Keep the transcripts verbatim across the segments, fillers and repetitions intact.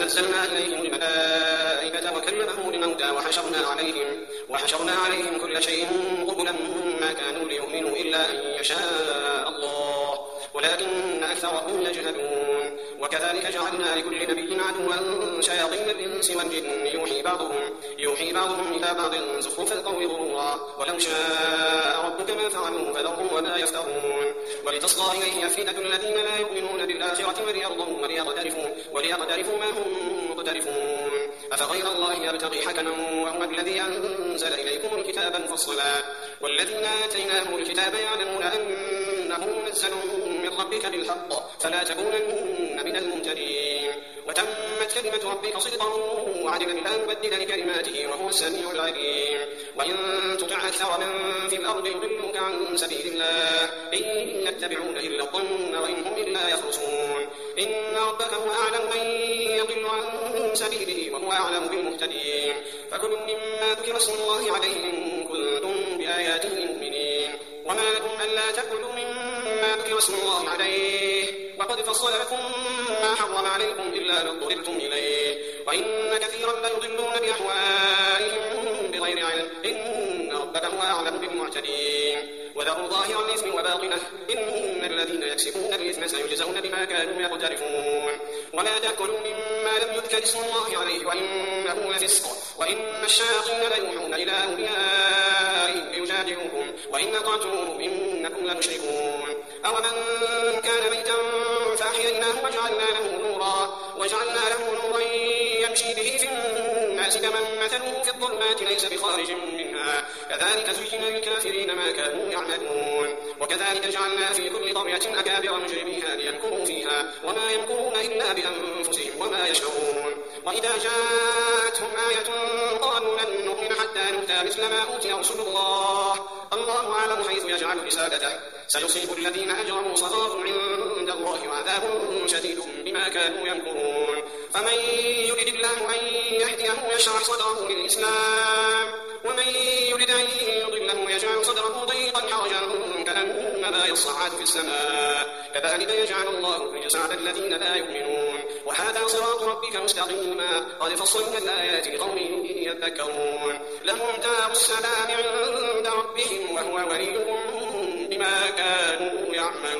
فنزلنا إليهم الملائكة وكلمهم الموتى وحشرنا عليهم, وحشرنا عليهم كل شيء قبلا ما كانوا ليؤمنوا إلا أن يشاء الله ولكن أكثرهم يجهلون. وكذلك جعلنا لكل نبي عدوا شياطين الإنس والجن يوحي بعضهم, يوحي بعضهم إلى بعض زخرف القول غرورا ولو شاء ربك ما فعلوا فذرهم وما يفترون. ولتصغى إليه أفئدة الذين لا يؤمنون بالآخرة وليرضوا وليقترفوا, وليقترفوا ما هم مقترفون. أفغير الله يبتغي حكما وهو الذي أنزل إليكم الكتاب مفصلا والذين آتيناهم الكتاب يعلمون أنه منزل من ربك بالحق فلا تكونن من الممترين. وتمت كلمة ربك صدقا وعدلا لا مبدل لكلماته وهو السميع العليم. وإن تطع أكثر من في الأرض يضلوك عن سبيل الله إن يتبعون إلا الظن وإن هم إلا يخرصون. إن ربك هو أعلم من يضل عن سبيله وهو أعلم بالمهتدين. فكلوا مما ذكر اسم الله عليه إن كنتم بآياته مؤمنين. وما لكم ألا تأكلوا مما ذكر اسم الله عليه وقد فصل لكم ما حرم عليكم إلا ما اضطررتم إليه وإن كثيرا ليضلون بأهوائهم بغير علم إن ربك هو أعلم بالمعتدين. وذروا ظاهر الإثم وباطنه إن الذين يكسبون الإثم سيجزون بما كانوا يقترفون. ولا تأكلوا مما لم يذكر اسم الله عليه وإنه لفسق وإن الشياطين ليوحون إلى أوليائهم ليجادلوكم وإن أطعتموهم إنكم لمشركون. أومن كان ميتا فأحييناه وجعلنا له نورا وجعلنا له نورا يمشي به في الناس كمن مثله في الظلمات ليس بخارج منها كذلك زين للكافرين ما كانوا يعملون. وكذلك جعلنا في كل قرية أكابر مجرميها ليمكروا فيها وما يمكرون إلا بأنفسهم وما يشعرون. وإذا جاءتهم آية قالوا لن نؤمن حتى نؤتى مثل ما أوتي رسل الله الله أعلم حيث يجعل رسالته سيصيب الذين أجرموا صغار عند الله وعذاب شديد بما كانوا يمكرون. فمن يرد الله أن يهديه يشرح صدره للإسلام ومن يرد أن يضله يجعل صدره ضيقا حرجا كأنما يصعد في السماء كذلك يجعل الله الرجس على الذين لا يؤمنون. وهذا صراط ربك مستقيما قد فصلنا الآيات لقوم يذكرون. لهم دار السلام عند ربهم وهو وليهم بما كانوا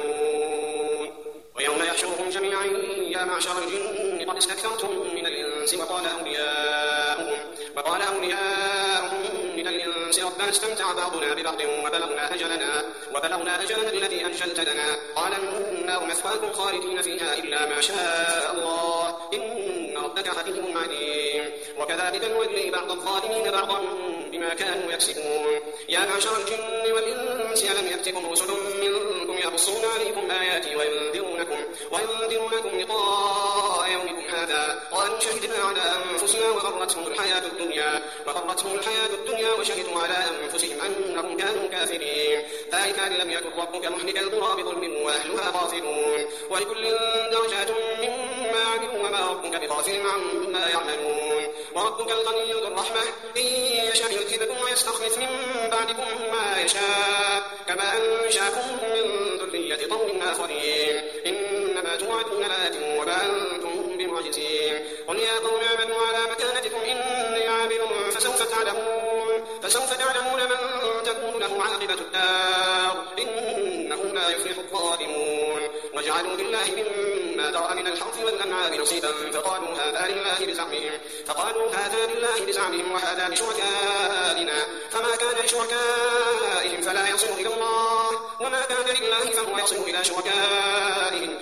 يعملون. ويوم يحشرهم جميعا يا معشر الجن قد استكثرتم من الإنس وقال أولياؤهم, وقال أولياؤهم من الإنس ربنا استمتع بعضنا ببعض وبلغنا أجلنا, وبلغنا أجلنا الذي أجلت لنا قال النار مثواكم خالدين فيها إلا ما شاء الله إن ربك حكيم عليم. وكذلك نولي بعض الظالمين بعضا بما كانوا يكسبون. يا معشر الجن والإنس ألم يأتكم رسل منكم يقصون عليكم آياتي وينذرونكم, وينذرونكم لقاء يومكم هذا قالوا شهدنا على أنفسنا وغرتهم الحياة الدنيا وغرتهم الحياة الدنيا وشهدوا على أنفسهم أنهم كانوا كافرين. ذلك أن لم يكن ربك مهلك القرى بظلم وأهلها غافلون ولكل درجات مما عملوا وما ربك بغافل عما يعملون. وربك الغني ذو الرحمة إن يشاء يذهبكم ويستخلف من بعدكم ما يشاء كما أنشأكم من ذرية قوم آخرين إنما توعدون لآت وما أنتم بمعجزين. قل يا قوم اعملوا على مكانتكم إني عامل فسوف تعلمون فسوف تعلمون من تكون له عاقبة الدار إنه لا يفلح الظالمون. وجعلوا لله مما ذرأ من الحرث والأنعام نصيبا فقالوا هذا لله بزعمهم فقالوا هذا لله بزعمهم وهذا لشركائنا فما كان لشركائهم فلا يصل إلى الله وما كان لله فهو يصل إلى شركائهم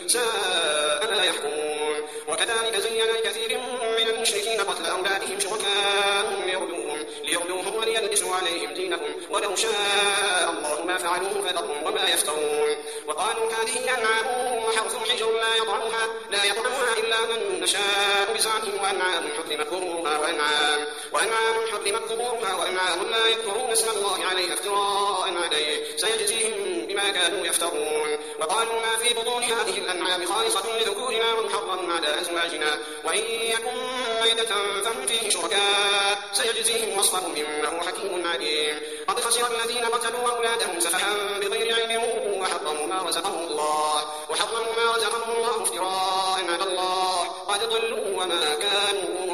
ساء ما يحكمون. وكذلك زين لكثير من المشركين قتل أولادهم شركاءهم ليردوهم, ليردوهم وليلبسوا عليهم دينهم ولو شاء الله ما فعلوه فذرهم وما يفترون. وقالوا هذه أنعام وحرث حجر لا يطعمها, لا يطعمها إلا من نشاء بزعمهم وأنعام حرمت ظهورها وأنعام, وأنعام حرمت ظهورها وأنعام لا يذكرون اسم الله عليه افتراء عليه سيجزيهم بما كانوا يفترون. وقالوا ما في بطون هذه الأنعام خالصة لذكورنا ومحرم على أزواجنا وإن يكن ميتة فهم فيه شركاء سيجزيهم وصفهم إنه حكيم عليم. قد خسر الذين قتلوا أولادهم سفها بغير علم وحرموا ما رزقهم الله وحرموا ما رزقهم الله افتراء على الله الله قد ضلوا وما كانوا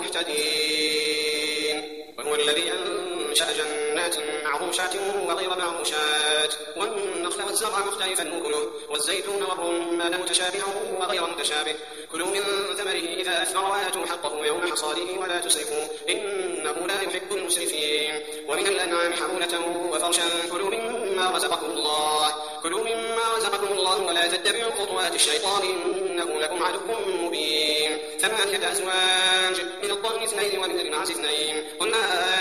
مهتدين. وهو الذي أنشأ جنات معروشات وغير معروشات والنخل والزرع مختلفا أكله والزيتون والرمان متشابها وغير متشابه كلوا من ثمره إذا أثمر وآتوا حقه يوم حصاده ولا تسرفوا إنه لا يحب المسرفين. ومن الأنعام حمولة وفرشا كلوا مما رزقكم الله كلوا مما رزقكم الله ولا تتبعوا خطوات الشيطان إنه لكم عدو مبين. ثمانية أزواج من الضأن اثنين ومن المعز اثنين قل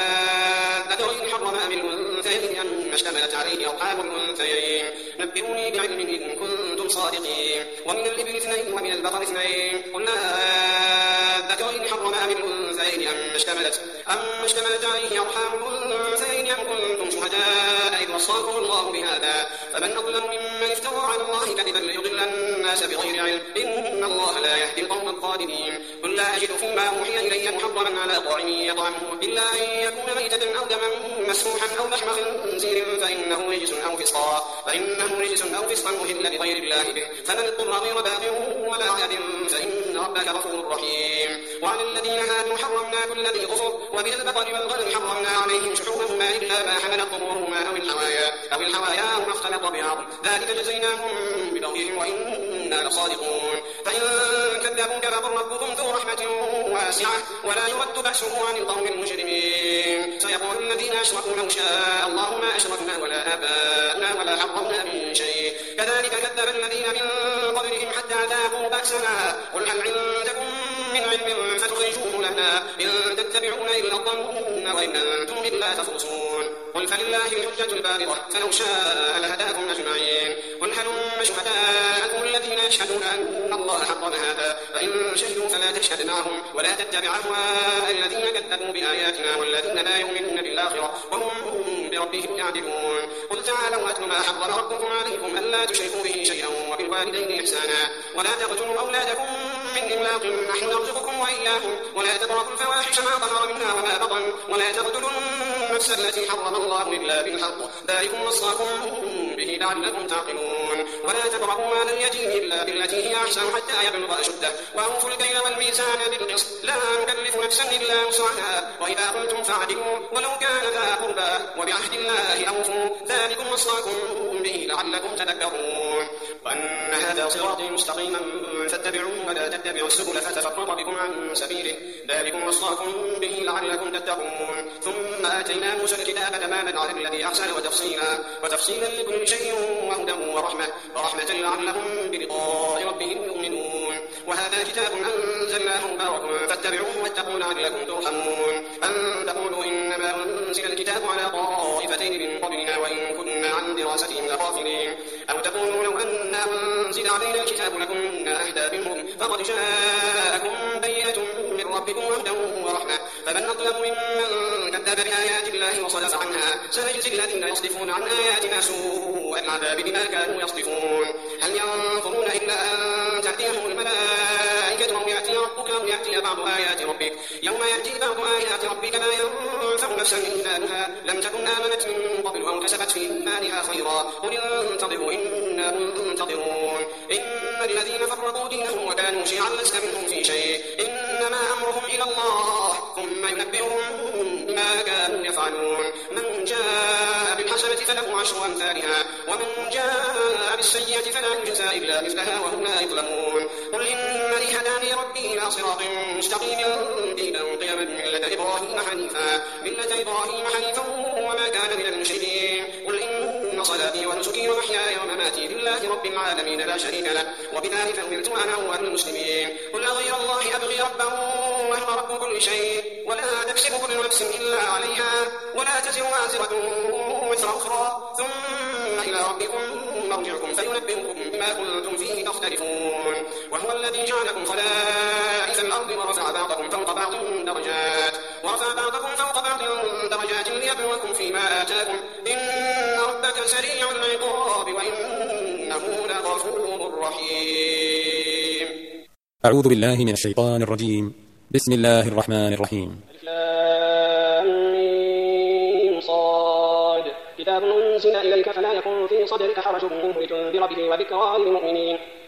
أذكرين حرم أم الأنثيين أما اشتملت عليه أرحام الأنثيين نبئوني بعلم إن كنتم صادقين. ومن الإبل اثنين ومن البقر اثنين قل أذكرين حرم أم الأنثيين أما اشتملت أما اشتملت عليه أرحام الأنثيين أم كنتم شهداء إذ وصاكم الله بهذا فمن أظلم ممن افترى على الله كذبا ليضل الناس بغير علم إن الله لا يهدي القوم الظالمين. قل لا أجد فيما أوحي إلي محرما على طاعم يطعمه إلا أن يكون ميتة أو دما مسفوحا أو لحم خنزير فإنه رجس أو فسقا فإنه رجس أو فسقا أهل بغير الله به فمن اضطر غير باغ ولا عاد فإن ربك غفور رحيم. وعلى الذين هادوا حرمنا كل ذي ظفر ومن البقر والغنم حرمنا عليهم شحومهما إلا ما حملت ظهورهما أو الحوايا أو الحوايا أو ما اختلط بعظم ذلك جزيناهم ببغيهم وإنا لصادقون. فإن كذبوك فقل ربكم ذو رحمة واسعة ولا يرد بأسه عن القوم المجرمين. سيقول الذين أشركوا لو شاء الله ما أشركنا ولا آباؤنا ولا حرمنا من شيء كذلك كذب الذين من قبلهم حتى ذاقوا بأسنا قل هل عندكم من علم فتخرجوه لنا إن تتبعون إلا الظن وإن أنتم إلا تخرصون. قل فلله الحجة البالغة فلو شاء لهداكم أجمعين. قل هلم شهداءكم الذين يشهدون أن الله حرم هذا فإن شهدوا فلا تشهد معهم ولا تتبع أهواء الذين كذبوا بآياتنا والذين لا يؤمنون بالآخرة وهم بربهم يعدلون. قل تعالوا أتل ما حرم ربكم عليكم ألا تشركوا به شيئا وبالوالدين إحسانا ولا تقتلوا أولادكم من إملاق نحن نرزقكم وإياهم ولا تقربوا الفواحش ما ظهر منها وما بطن ولا تقتلوا النفس التي حرم الله إلا بالحق ذلكم وصاكم به لعلكم تعقلون. ولا تقربوا مال اليتيم إلا بالتي هي أحسن حتى يبلغ أشده وأوفوا الكيل والميزان بالقسط لا نكلف نفسا إلا وسعها وإذا قلتم فاعدلوا ولو كان ذا قربى وبعهد الله أوفوا ذلكم وصاكم به لعلكم تذكرون. وأن هذا صراطي مستقيما فاتبعوه ولا تتبعوا السبل فتفرق بكم عن سبيله ذلكم وصاكم به لعلكم تتقون. ثم آتينا موسى الكتاب تماما على الذي أحسن وتفصيلا وتفصيلا لكل شيء وهدى ورحمة ورحمة لعلهم بلقاء ربهم يؤمنون. وهذا كتاب أنزلناه مبارك فاتبعوه واتقوا لعلكم ترحمون. أن تقولوا إنما أنزل الكتاب على طائفتين من قبلنا وإن كنا عن دراستهم لغافلين أو تقولوا لو أن أنزل علينا الكتاب لكنا أهدى منهم فقد جاءكم بينة من ربكم وهدى ورحمة فمن أظلم ممن كذب بآيات الله وصدف عنها سنجزي الذين يصدفون عن آياتنا سوء العذاب بما كانوا يصدفون. هل ينظرون إلا أن تأتيهم الملائكة أو يأتي ربك أو يأتي بعض آيات ربك يوم يأتي بعض آيات ربك لا ينفع نفسا إيمانها لم تكن آمنت من قبل أو كسبت في إيمانها خيرا قل انتظروا إنا منتظرون. إن الذين فرقوا دينهم وكانوا شيعا لست منهم في شيء إنما أمرهم إلى الله ثم ينبئهم بما كانوا يفعلون. من جاء بالحسنة فله عشر أمثالها ومن جاء بالسيئة فلا يجزى إلا مثلها وهم لا يظلمون. قل إنني هداني ربي إلى صراط مستقيم دينا قيما ملة إبراهيم حنيفا ملة إبراهيم حنيفا وما كان من المشركين. قل إن صلاتي ونسكي ومحياي ومماتي لله رب العالمين لا شريك له وبذلك أمرت وأنا أول المسلمين. قل أغير الله أبغي ربا وهو رب كل شيء ولا تكسب كل نفس إلا عليها ولا تزر وازرة وزر أخرى ثم إلى ربكم مرجعكم فينبئكم بما كنتم فيه تختلفون. وهو الذي جعلكم خلائف الأرض ورفع بعضكم فوق بعض درجات ورفع بعضكم فوق بعض درجات ليبلوكم فيما آتاكم إن ربك سريع العقاب وإنه لغفور رحيم. أعوذ بالله من الشيطان الرجيم. بسم الله الرحمن الرحيم. كتاب أنزل إليك فلا يكن في صدرك حرج منه لتنذر به وذكرى للمؤمنين.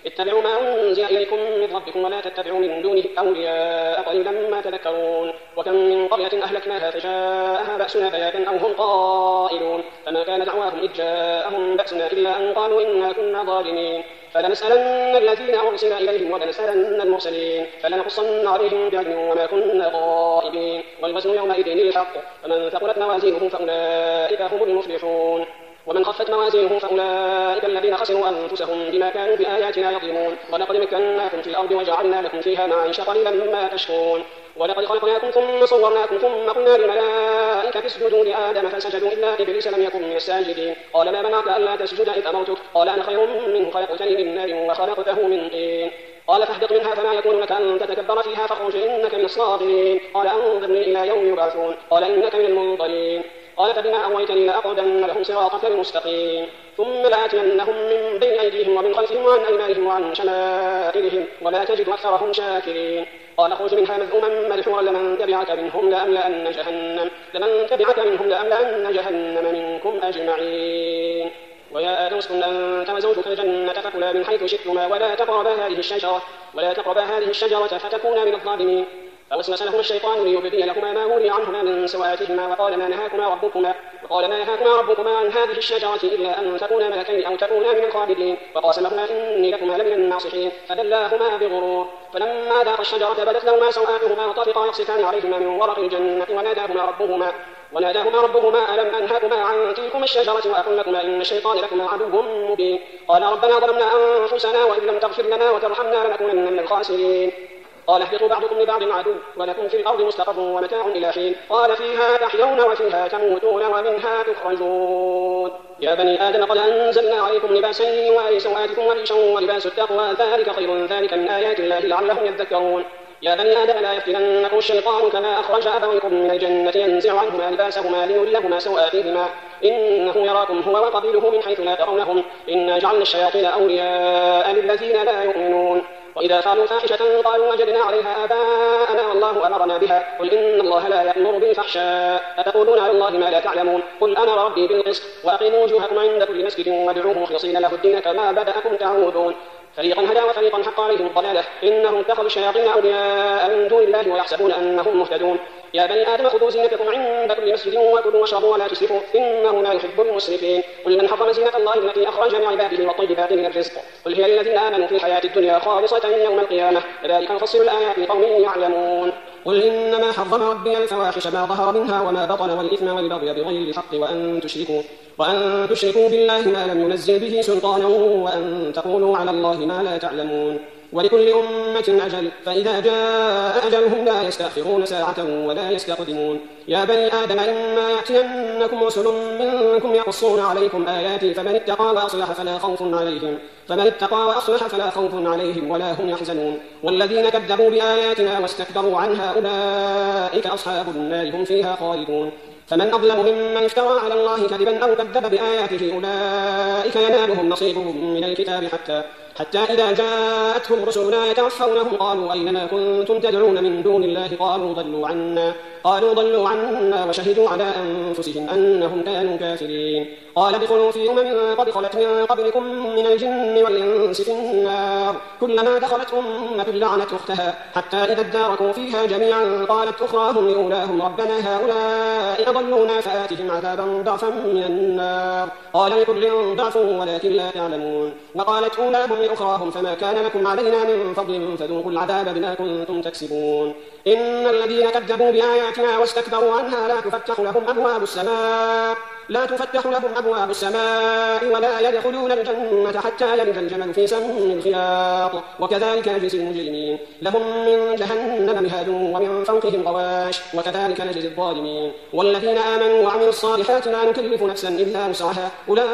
اتبعوا ما أنزل إليكم من ربكم ولا تتبعوا من دونه أولياء قليلا ما تذكرون. وكم من قرية أهلكناها فجاءها بأسنا بياتا أو هم قائلون فما كان دعواهم إذ جاءهم بأسنا إلا أن قالوا إنا كنا ظالمين. فلنسألن الذين أرسل إليهم ولنسألن المرسلين فلنقصن عليهم بعلم وما كنا غائبين. والوزن يومئذ الحق فمن ثقلت موازينه فأولئك هم المفلحون ومن خفت موازينه فأولئك الذين خسروا أنفسهم بما كانوا بآياتنا يظلمون. ولقد مكناكم في الأرض وجعلنا لكم فيها معيشة قليلا ما تشكرون. ولقد خلقناكم ثم صورناكم ثم قلنا للملائكة اسجدوا لآدم فسجدوا إلا إبليس لم يكن من الساجدين. قال ما منعك ألا تسجد إذ أمرتك قال أنا خير منه خلقتني من نار وخلقته من طين. قال فاهبط منها فما يكون لك أن تتكبر فيها فاخرج إنك من الصاغرين. قال أنظرني إلى يوم يبعثون قال إنك من المنظرين. قال فبما أغويتني لأقعدن لهم صراطك المستقيم ثم لآتينهم من بين أيديهم ومن خلفهم وعن أيمانهم وعن شمائلهم ولا تجد أكثرهم شاكرين. قال اخرج منها مذءوما مدحورا لمن تبعك منهم لأملأن جهنم لمن تبعك منهم لأملأن جهنم منكم أجمعين. ويا آدم اسكن أنت وزوجك الجنة فكلا من حيث شئتما ولا تقربا هذه الشجرة ولا تقربا هذه الشجرة فتكونا من الظالمين. فوسوس لهما الشيطان ليبدي لكما ما ولي عنهما من سوآتهما وقال ما نهاكما ربكما وقال ما نهاكما ربكما عن هذه الشجرة إلا أن تكونا ملكين أو تكونا من الخالدين. وقاسمهما إني لكما لمن الناصحين فدلاهما بغرور. فلما ذاقا الشجرة بدت لهما سوآتهما وطفقا يخصفان عليهما من ورق الجنة وناداهما ربهما وناداهما ربهما ألم أنهاكما عن تلكما الشجرة وأقل لكما إن الشيطان لكما عدو مبين. قال ربنا ظلمنا أنفسنا وإن لم تغفر لنا وترحمنا لنكونن من الخاسرين. قال اهبطوا بعضكم لبعض عدو ولكم في الأرض مستقر ومتاع إلى حين. قال فيها تحيون وفيها تموتون ومنها تخرجون. يا بني آدم قد أنزلنا عليكم لباسا يواري سوآتكم وريشا ولباس التقوى ذلك خير ذلك من آيات الله لعلهم يذكرون. يا بني آدم لا يفتننكم الشيطان كما أخرج أبويكم من الجنة ينزع عنهما لباسهما ليريهما سوآتهما إنه يراكم هو وقبيله من حيث لا ترونهم إنا جعلنا الشياطين أولياء للذين لا يؤمنون. وإذا فعلوا فاحشة قالوا وجدنا عليها آباءنا والله أمرنا بها قل إن الله لا يأمر بالفحشاء أتقولون على الله ما لا تعلمون. قل أمر ربي بالقسط وأقيموا وجوهكم عند كل مسجد وادعوه مخلصين له الدين كما بدأكم تعودون. فريقا هدى وفريقا حق عليهم الضلالة إنهم اتخذوا الشياطين أولياء من دون الله ويحسبون أنهم مهتدون. يا بني آدم خذوا زينتكم عند كل مسجد وكلوا واشربوا ولا تسرفوا إنه لا يحب المسرفين. قل من حرم زينة الله التي أخرج لعباده والطيبات من الرزق قل هي للذين آمنوا في الحياة الدنيا خالصة يوم القيامة كذلك نفصل الآيات لقوم يعلمون. قل إنما حرم ربي الفواحش ما ظهر منها وما بطن والإثم والبغي بغير الحق وأن تشركوا وأن تشركوا بالله ما لم ينزل به سلطانا وأن تقولوا على الله ما لا تعلمون. ولكل أمة أجل فإذا جاء أجلهم لا يستأخرون ساعة ولا يستقدمون. يا بني آدم إما يأتينكم رسل منكم يقصون عليكم آياتي فمن اتقى وأصلح فلا خوف عليهم فمن اتقى وأصلح فلا خوف عليهم ولا هم يحزنون. والذين كذبوا بآياتنا واستكبروا عنها أولئك أصحاب النار هم فيها خالدون. فمن أظلم ممن افترى على الله كذبا أو كذب بآياته أولئك ينالهم نصيبهم من الكتاب حتى حتى إذا جاءتهم رسلنا يتوفونهم قالوا أين ما كنتم تدعون من دون الله قالوا ضلوا عنا قالوا ضلوا عنا وشهدوا على أنفسهم أنهم كانوا كافرين. قال ادخلوا في أمم قد خلت من قبلكم من الجن والإنس في النار كلما دخلت أمة لعنت أختها حتى إذا اداركوا فيها جميعا قالت أخراهم لأولاهم ربنا هؤلاء أضلونا فآتهم عذابا ضعفا من النار قال لكل ضعف ولكن لا تعلمون. وقالت أولاهم لأخراهم فما كان لكم علينا من فضل فذوقوا العذاب بما كنتم تكسبون. إن الذين كذبوا بآياتنا واستكبروا عنها لا تفتح لهم أبواب السماء لا تفتح لهم أبواب السماء ولا يدخلون الجنة حتى يلج الجمل في سم الخياط وكذلك نجزي المجرمين. لهم من جهنم مهاد ومن فوقهم غواش وكذلك نجزي الظالمين. والذين آمنوا وعملوا الصالحات لا نكلف نفسا إلا وسعها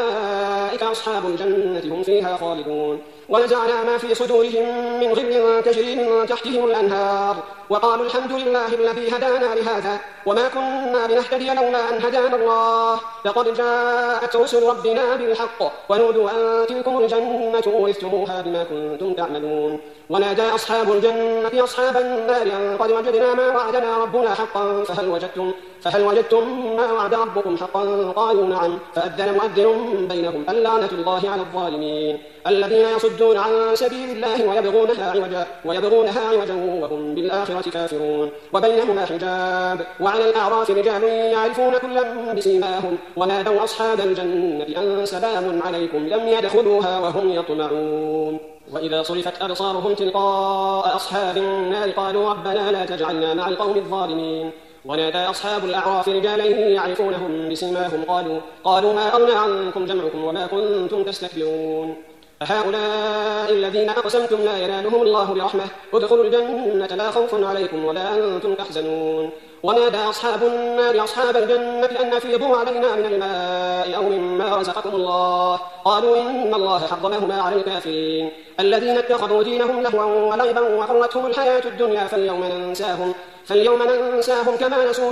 أولئك أصحاب الجنة هم فيها خالدون. ونزعنا ما في صدورهم من غل تجري من تحتهم الأنهار وقالوا الحمد لله الذي هدانا لهذا وما كنا لنهتدي لولا أن هدانا الله لقد جاءت رسل ربنا بالحق ونودوا أن تلكم الجنة ورثتموها بما كنتم تعملون. ونادى أصحاب الجنة أصحاب النار أن قد وجدنا ما وعدنا ربنا حقا فهل وجدتم, فهل وجدتم ما وعد ربكم حقا؟ قالوا نعم. فأذن مؤذن بينهم اللعنة الله على الظالمين الذين يصدون عن سبيل الله ويبغونها عوجا, ويبغونها عوجا وهم بالآخرة كافرون وبينهما حجاب. وعلى الأعراف رجال يعرفون كلا بسيماهم ونادوا أصحاب الجنة أن سلام عليكم لم يدخلوها وهم يطمعون. وإذا صرفت أبصارهم تلقاء أصحاب النار قالوا ربنا لا تجعلنا مع القوم الظالمين. ونادى أصحاب الأعراف رجالا يعرفونهم بسيماهم قالوا, قالوا ما أغنى عنكم جمعكم وما كنتم تستكبرون أهؤلاء الذين أقسمتم لا ينالهم الله برحمة ادخلوا الجنة لا خوف عليكم ولا أنتم تحزنون. ونادى أصحاب النار أصحاب الجنة أن أفيضوا علينا من الماء أو مما رزقكم الله قالوا إن الله حرمهما على الكافرين الذين اتخذوا دينهم لهوا ولعبا وغرتهم الحياة الدنيا فاليوم ننساهم فاليوم ننساهم كما نسوا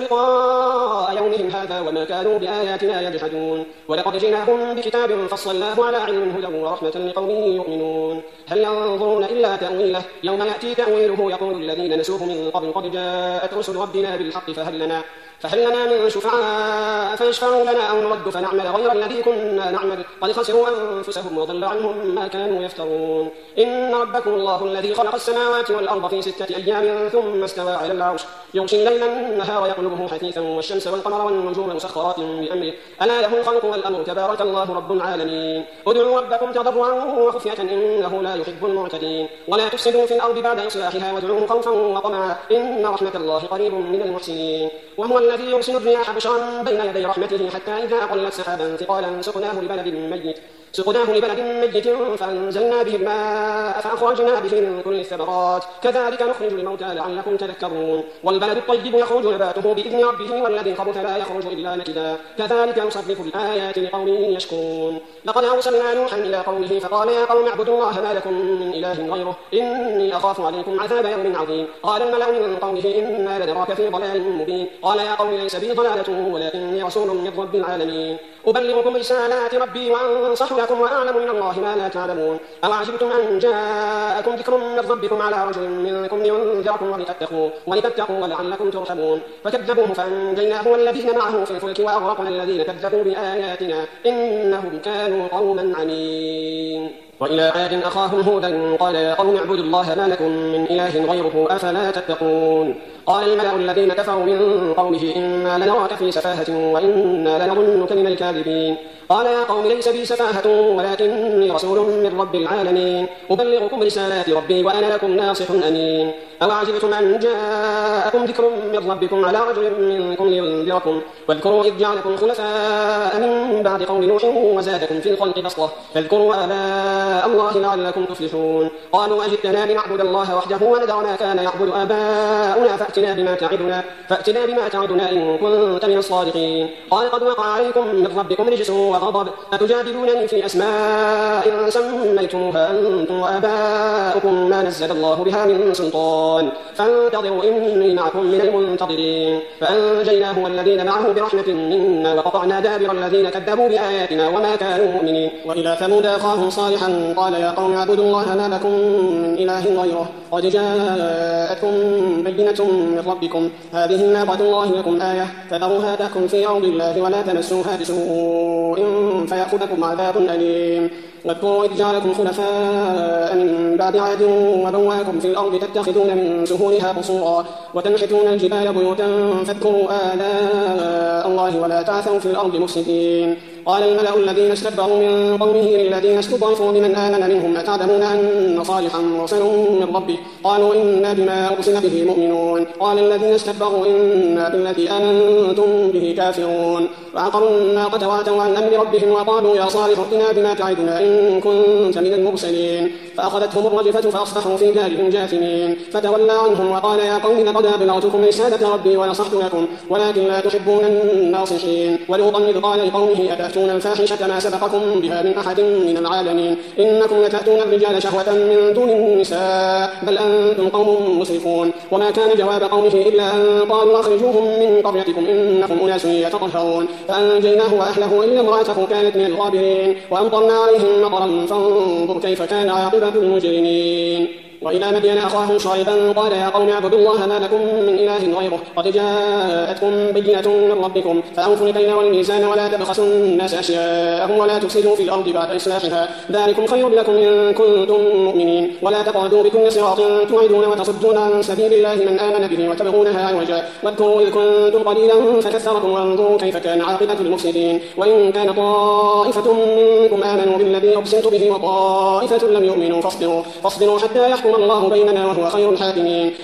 لقاء يومهم هذا وما كانوا بآياتنا يجحدون. ولقد جئناهم بكتاب فصلناه على علم هدى ورحمة لقوم يؤمنون هل ينظرون إلا تأويله يوم يأتي تأويله يقول الذين نسوه من قبل قد جاءت رسل ربنا بالحق فهل لنا فهل لنا من شفعاء فيشفعوا لنا أو نرد فنعمل غير الذي كنا نعمل قد خسروا أنفسهم وضل عنهم ما كانوا يفترون. إن ربكم الله الذي خلق السماوات والأرض في ستة أيام ثم استوى على العرش يغشي الليل النهار يطلبه حثيثا والشمس والقمر والنجوم مسخرات بأمره ألا له الخلق والأمر تبارك الله رب العالمين. ادعوا ربكم تضرعا وخفية إنه لا يحب المعتدين ولا تفسدوا في الأرض بعد إصلاحها وادعوه خوفا وطمعا إن رحمة الله قريب من المحسنين. وهو الذي يرسل الرياح بشرا بين يدي رحمته حتى إذا أقلت سحابا ثقالا سقناه لبلد ميت سقناه لبلد ميت فأنزلنا به الماء فأخرجنا به من كل الثمرات كذلك نخرج الموتى لعلكم تذكرون. والبلد الطيب يخرج نباته بإذن ربه والذي خبث لا يخرج إلا نكدا كذلك نصرف الآيات لقوم يشكرون. لقد أرسلنا نوحا إلى قومه فقال يا قوم اعبدوا الله ما لكم من إله غيره إني أخاف عليكم عذاب يوم عظيم. قال الملأ من قومه إنا لنراك في ضلال مبين قال يا قوم ليس بي ضلالة ولكني رسول من رب العالمين أبلغكم رسالات ربي وأنصح لكم وأعلم من الله ما لا تعلمون. أوعجبتم أن جاءكم ذكر من ربكم على رجل منكم لينذركم ولتتقوا, ولتتقوا ولعلكم ترحمون فكذبوه فأنجيناه والذين معه في الفلك وأغرقنا الذين كذبوا بآياتنا إنهم كانوا قوما عمين. وإلى عاد أخاهم هودا قال يا قوم اعبدوا الله ما لكم من إله غيره أفلا تتقون. قال الملأ الذين كفروا من قومه إنا لنراك في سفاهة وإنا لنظنك من الكاذبين. قال يا قوم ليس بي سفاهة ولكني رسول من رب العالمين أبلغكم رسالات ربي وأنا لكم ناصح أمين. أوعجبتم أن جاءكم ذكر من ربكم على رجل منكم لينذركم واذكروا إذ جعلكم خلفاء من بعد قوم نوح وزادكم في الخلق بسطة فاذكروا آلاء الله لعلكم تفلحون. قالوا أجئتنا لنعبد الله وحده وندع ما كان يعبد آباؤنا فأتنا بما تعدنا, فأتنا بما تعدنا إن كنت من الصادقين. قال قد وقع عليكم من ربكم رجس وغضب أتجادلونني في أسماء سميتموها أنتم وآباؤكم ما نزل الله بها من سلطان فانتظروا إني معكم من المنتظرين. فأنجيناه والذين معه برحمة منا وقطعنا دابر الذين كذبوا بآياتنا وما كانوا مؤمنين. وإلى ثمود أخاهم صالحا قال يا قوم اعبدوا الله ما لكم من إله غيره قد جاءتكم بينة من ربكم هذه ناقة الله لكم آية فذروها تأكل في أرض الله ولا تمسوها بسوء فيأخذكم عذاب أليم. واذكروا إذ جعلكم خلفاء من بعد عاد وبواكم في الأرض تتخذون من سهولها قصورا وتنحتون الجبال بيوتا فاذكروا آلاء الله ولا تعثوا في الأرض مفسدين. قال الملأ الذين استكبروا من قومه للذين استضعفوا لمن آمن منهم أتعلمون أن صالحا مرسل من ربه قالوا إنا بما أرسل به مؤمنون. قال الذين استكبروا إنا بالذي أنتم به كافرون. وعقروا الناقة وعتوا عن أمر ربهم وقالوا يا صالح ائتنا بما تعدنا إن كنت من المرسلين فأخذتهم الرجفة فأصبحوا في دارهم جاثمين. فتولى عنهم وقال يا قوم لقد أبلغتكم رسالة ربي ونصحت لكم ولكن لا تحبون الناصحين. ولوطا إذ قال لقومه أتأتون الفاحشة ما سبقكم بها من أحد من العالمين إنكم لتأتون الرجال شهوة من دون النساء بل أنتم قوم مسرفون. وما كان جواب قومه إلا أن قالوا أخرجوهم من قريتكم إنكم أناس يتطهرون. فأنجيناه وأهله إلا امرأته كانت من الغابرين وأمطرنا عليهم مطرا فانظر كيف كان عاقبة المجرمين. وإلى مدين أخاهم شعيبا قال يا قوم اعبدوا الله ما لكم من إله غيره قد جاءتكم بينة من ربكم فأوفوا الكيل والميزان ولا تبخسوا الناس أشياءهم ولا تفسدوا في الأرض بعد إصلاحها ذلكم خير لكم إن كنتم مؤمنين ولا تقعدوا بكل صراط توعدون وتصدون عن سبيل الله من آمن به وتبغونها عوجا واذكروا إذ كنتم قليلا فكثركم وانظروا كيف كان عاقبة المفسدين وإن كان طائفة منكم آمنوا بالذي أرسلت به وطائفة لم يؤمنوا فاصبروا, فاصبروا حتى يحكم الله بيننا وهو خير الحاكمين